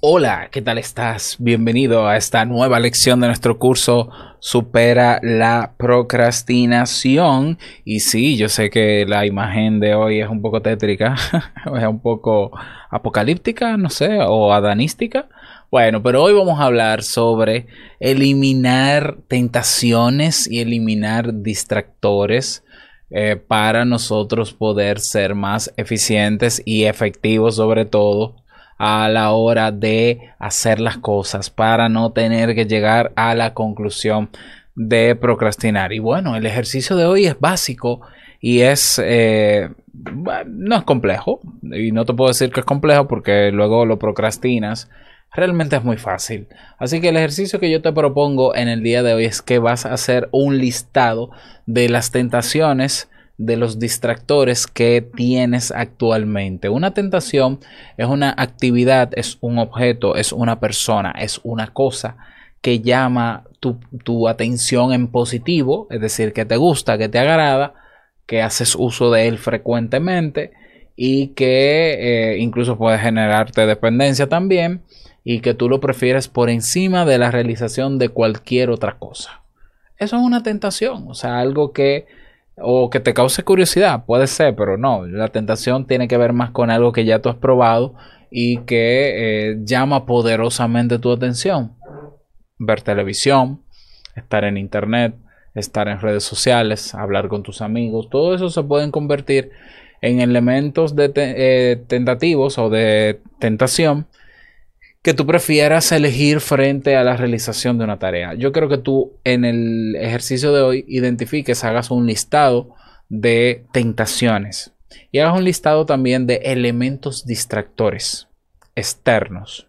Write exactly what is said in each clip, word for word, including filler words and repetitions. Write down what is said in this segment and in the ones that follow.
Hola, ¿qué tal estás? Bienvenido a esta nueva lección de nuestro curso Supera la procrastinación. Y sí, yo sé que la imagen de hoy es un poco tétrica, es un poco apocalíptica, no sé, o adanística. Bueno, pero hoy vamos a hablar sobre eliminar tentaciones y eliminar distractores eh, para nosotros poder ser más eficientes y efectivos, sobre todo a la hora de hacer las cosas, para no tener que llegar a la conclusión de procrastinar. Y bueno, el ejercicio de hoy es básico y es eh, no es complejo, y no te puedo decir que es complejo porque luego lo procrastinas. Realmente es muy fácil. Así que el ejercicio que yo te propongo en el día de hoy es que vas a hacer un listado de las tentaciones, de los distractores que tienes actualmente. Una tentación es una actividad, es un objeto, es una persona, es una cosa que llama tu, tu atención en positivo, es decir, que te gusta, que te agrada, que haces uso de él frecuentemente y que eh, incluso puede generarte dependencia también, y que tú lo prefieres por encima de la realización de cualquier otra cosa. Eso es una tentación, o sea, algo que o que te cause curiosidad, puede ser, pero no, la tentación tiene que ver más con algo que ya tú has probado y que eh, llama poderosamente tu atención. Ver televisión, estar en internet, estar en redes sociales, hablar con tus amigos, todo eso se pueden convertir en elementos de te eh, tentativos o de tentación que tú prefieras elegir frente a la realización de una tarea. Yo creo que tú en el ejercicio de hoy identifiques, hagas un listado de tentaciones y hagas un listado también de elementos distractores externos.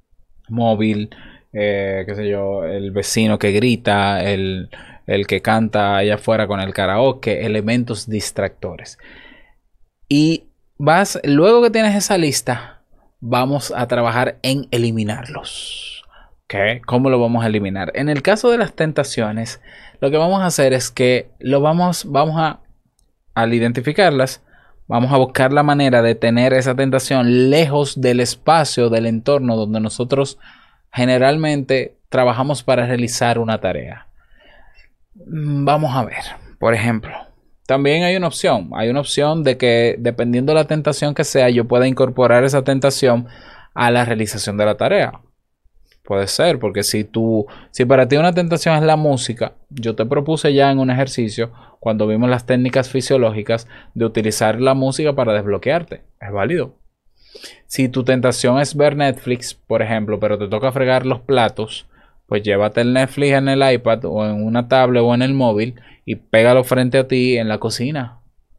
Móvil, eh, qué sé yo, el vecino que grita, el, el que canta allá afuera con el karaoke, elementos distractores. Y vas, luego que tienes esa lista, vamos a trabajar en eliminarlos. ¿Okay? ¿Cómo lo vamos a eliminar? En el caso de las tentaciones, lo que vamos a hacer es que lo vamos, vamos a, al identificarlas, vamos a buscar la manera de tener esa tentación lejos del espacio, del entorno donde nosotros generalmente trabajamos para realizar una tarea. Vamos a ver, por ejemplo. También hay una opción, hay una opción de que dependiendo de la tentación que sea, yo pueda incorporar esa tentación a la realización de la tarea. Puede ser, porque si tú, si para ti una tentación es la música, yo te propuse ya en un ejercicio, cuando vimos las técnicas fisiológicas, de utilizar la música para desbloquearte. Es válido. Si tu tentación es ver Netflix, por ejemplo, pero te toca fregar los platos, pues llévate el Netflix en el iPad o en una tablet o en el móvil y pégalo frente a ti en la cocina.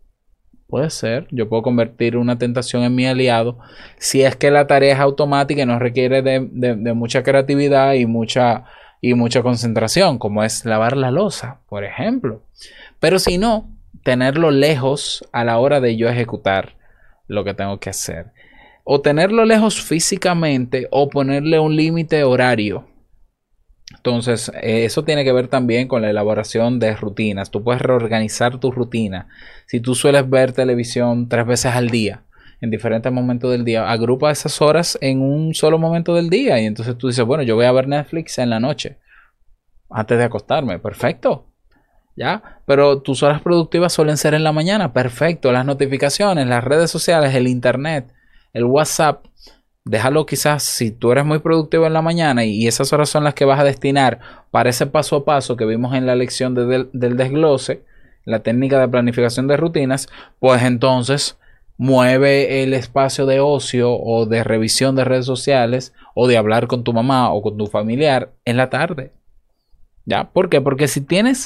Puede ser, yo puedo convertir una tentación en mi aliado si es que la tarea es automática y no requiere de, de, de mucha creatividad y mucha, y mucha concentración, como es lavar la loza, por ejemplo. Pero si no, tenerlo lejos a la hora de yo ejecutar lo que tengo que hacer. O tenerlo lejos físicamente o ponerle un límite horario. Entonces, eh, eso tiene que ver también con la elaboración de rutinas. Tú puedes reorganizar tu rutina. Si tú sueles ver televisión tres veces al día, en diferentes momentos del día, agrupa esas horas en un solo momento del día. Y entonces tú dices, bueno, yo voy a ver Netflix en la noche, antes de acostarme. Perfecto. ¿Ya? Pero tus horas productivas suelen ser en la mañana. Perfecto. Las notificaciones, las redes sociales, el internet, el WhatsApp. Déjalo quizás, si tú eres muy productivo en la mañana y esas horas son las que vas a destinar para ese paso a paso que vimos en la lección de del, del desglose, la técnica de planificación de rutinas, pues entonces mueve el espacio de ocio o de revisión de redes sociales o de hablar con tu mamá o con tu familiar en la tarde. ¿Ya? ¿Por qué? Porque si tienes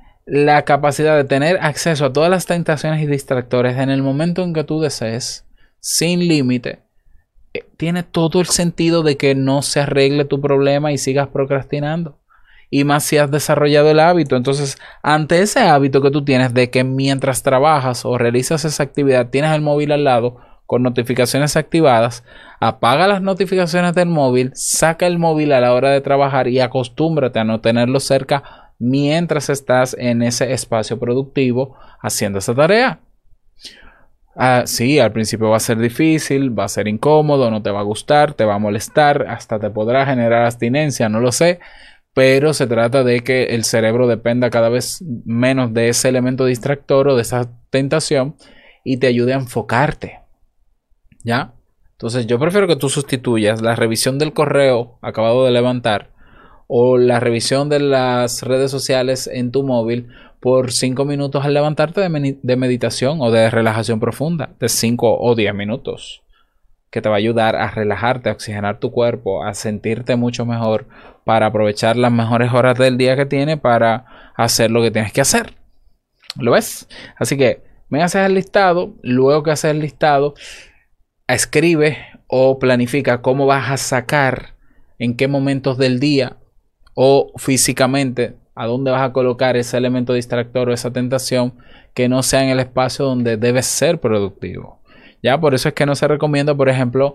la capacidad de tener acceso a todas las tentaciones y distractores en el momento en que tú desees, sin límite, tiene todo el sentido de que no se arregle tu problema y sigas procrastinando. Y más si has desarrollado el hábito. Entonces, ante ese hábito que tú tienes de que mientras trabajas o realizas esa actividad, tienes el móvil al lado con notificaciones activadas, apaga las notificaciones del móvil, saca el móvil a la hora de trabajar y acostúmbrate a no tenerlo cerca mientras estás en ese espacio productivo haciendo esa tarea. Ah, sí, al principio va a ser difícil, va a ser incómodo, no te va a gustar, te va a molestar, hasta te podrá generar abstinencia, no lo sé, pero se trata de que el cerebro dependa cada vez menos de ese elemento distractor o de esa tentación y te ayude a enfocarte, ¿ya? Entonces yo prefiero que tú sustituyas la revisión del correo acabado de levantar o la revisión de las redes sociales en tu móvil por cinco minutos al levantarte de, de meditación o de relajación profunda, de cinco o diez minutos, que te va a ayudar a relajarte, a oxigenar tu cuerpo, a sentirte mucho mejor, para aprovechar las mejores horas del día que tienes para hacer lo que tienes que hacer. ¿Lo ves? Así que me haces el listado, luego que haces el listado, escribe o planifica cómo vas a sacar, en qué momentos del día o físicamente, a dónde vas a colocar ese elemento distractor o esa tentación que no sea en el espacio donde debes ser productivo. Ya, por eso es que no se recomienda, por ejemplo,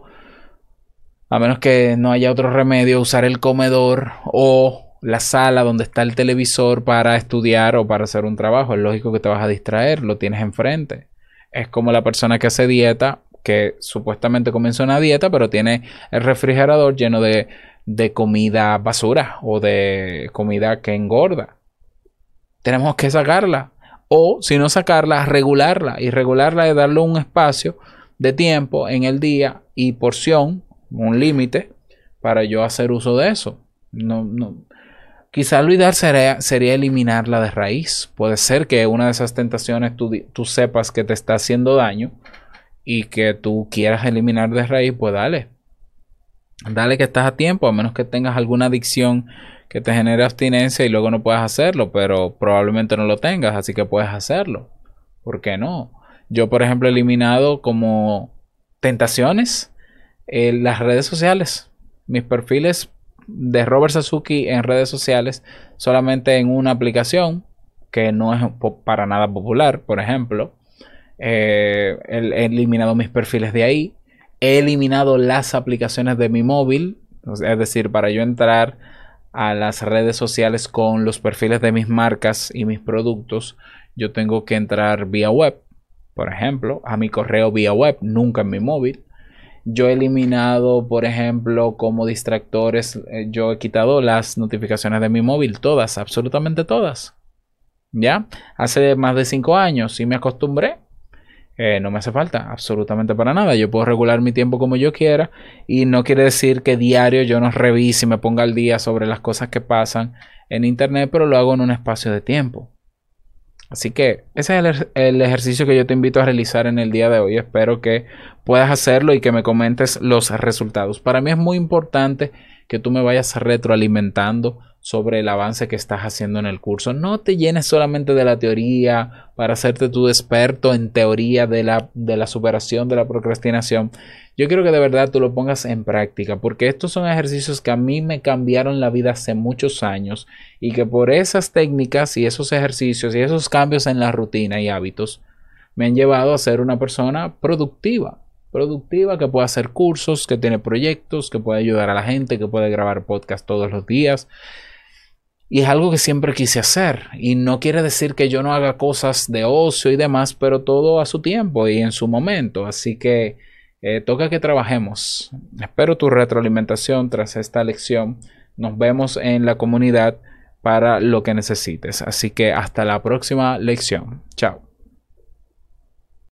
a menos que no haya otro remedio, usar el comedor o la sala donde está el televisor para estudiar o para hacer un trabajo. Es lógico que te vas a distraer, lo tienes enfrente. Es como la persona que hace dieta, que supuestamente comienza una dieta, pero tiene el refrigerador lleno de de comida basura o de comida que engorda. Tenemos que sacarla, o si no sacarla, regularla, y regularla es darle un espacio de tiempo en el día y porción, un límite para yo hacer uso de eso. No, no. Quizás lo ideal sería, sería eliminarla de raíz. Puede ser que una de esas tentaciones tú, tú sepas que te está haciendo daño y que tú quieras eliminar de raíz, pues dale. Dale que estás a tiempo, a menos que tengas alguna adicción que te genere abstinencia y luego no puedas hacerlo, pero probablemente no lo tengas, así que puedes hacerlo. ¿Por qué no? Yo, por ejemplo, he eliminado como tentaciones eh, las redes sociales. Mis perfiles de Robert Sasuki en redes sociales solamente en una aplicación que no es para nada popular, por ejemplo. Eh, he eliminado mis perfiles de ahí. He eliminado las aplicaciones de mi móvil, es decir, para yo entrar a las redes sociales con los perfiles de mis marcas y mis productos, yo tengo que entrar vía web, por ejemplo, a mi correo vía web, nunca en mi móvil. Yo he eliminado, por ejemplo, como distractores, eh, yo he quitado las notificaciones de mi móvil, todas, absolutamente todas. ¿Ya? Hace más de cinco años sí me acostumbré. Eh, no me hace falta absolutamente para nada. Yo puedo regular mi tiempo como yo quiera y no quiere decir que diario yo no revise y me ponga al día sobre las cosas que pasan en internet, pero lo hago en un espacio de tiempo. Así que ese es el, el ejercicio que yo te invito a realizar en el día de hoy. Espero que puedas hacerlo y que me comentes los resultados. Para mí es muy importante que tú me vayas retroalimentando sobre el avance que estás haciendo en el curso. No te llenes solamente de la teoría para hacerte tu experto en teoría de la, de la superación de la procrastinación. Yo quiero que de verdad tú lo pongas en práctica, porque estos son ejercicios que a mí me cambiaron la vida hace muchos años y que por esas técnicas y esos ejercicios y esos cambios en la rutina y hábitos me han llevado a ser una persona productiva. Productiva, que puede hacer cursos, que tiene proyectos, que puede ayudar a la gente, que puede grabar podcast todos los días. Y es algo que siempre quise hacer. Y no quiere decir que yo no haga cosas de ocio y demás, pero todo a su tiempo y en su momento. Así que eh, toca que trabajemos. Espero tu retroalimentación tras esta lección. Nos vemos en la comunidad para lo que necesites. Así que hasta la próxima lección. Chao.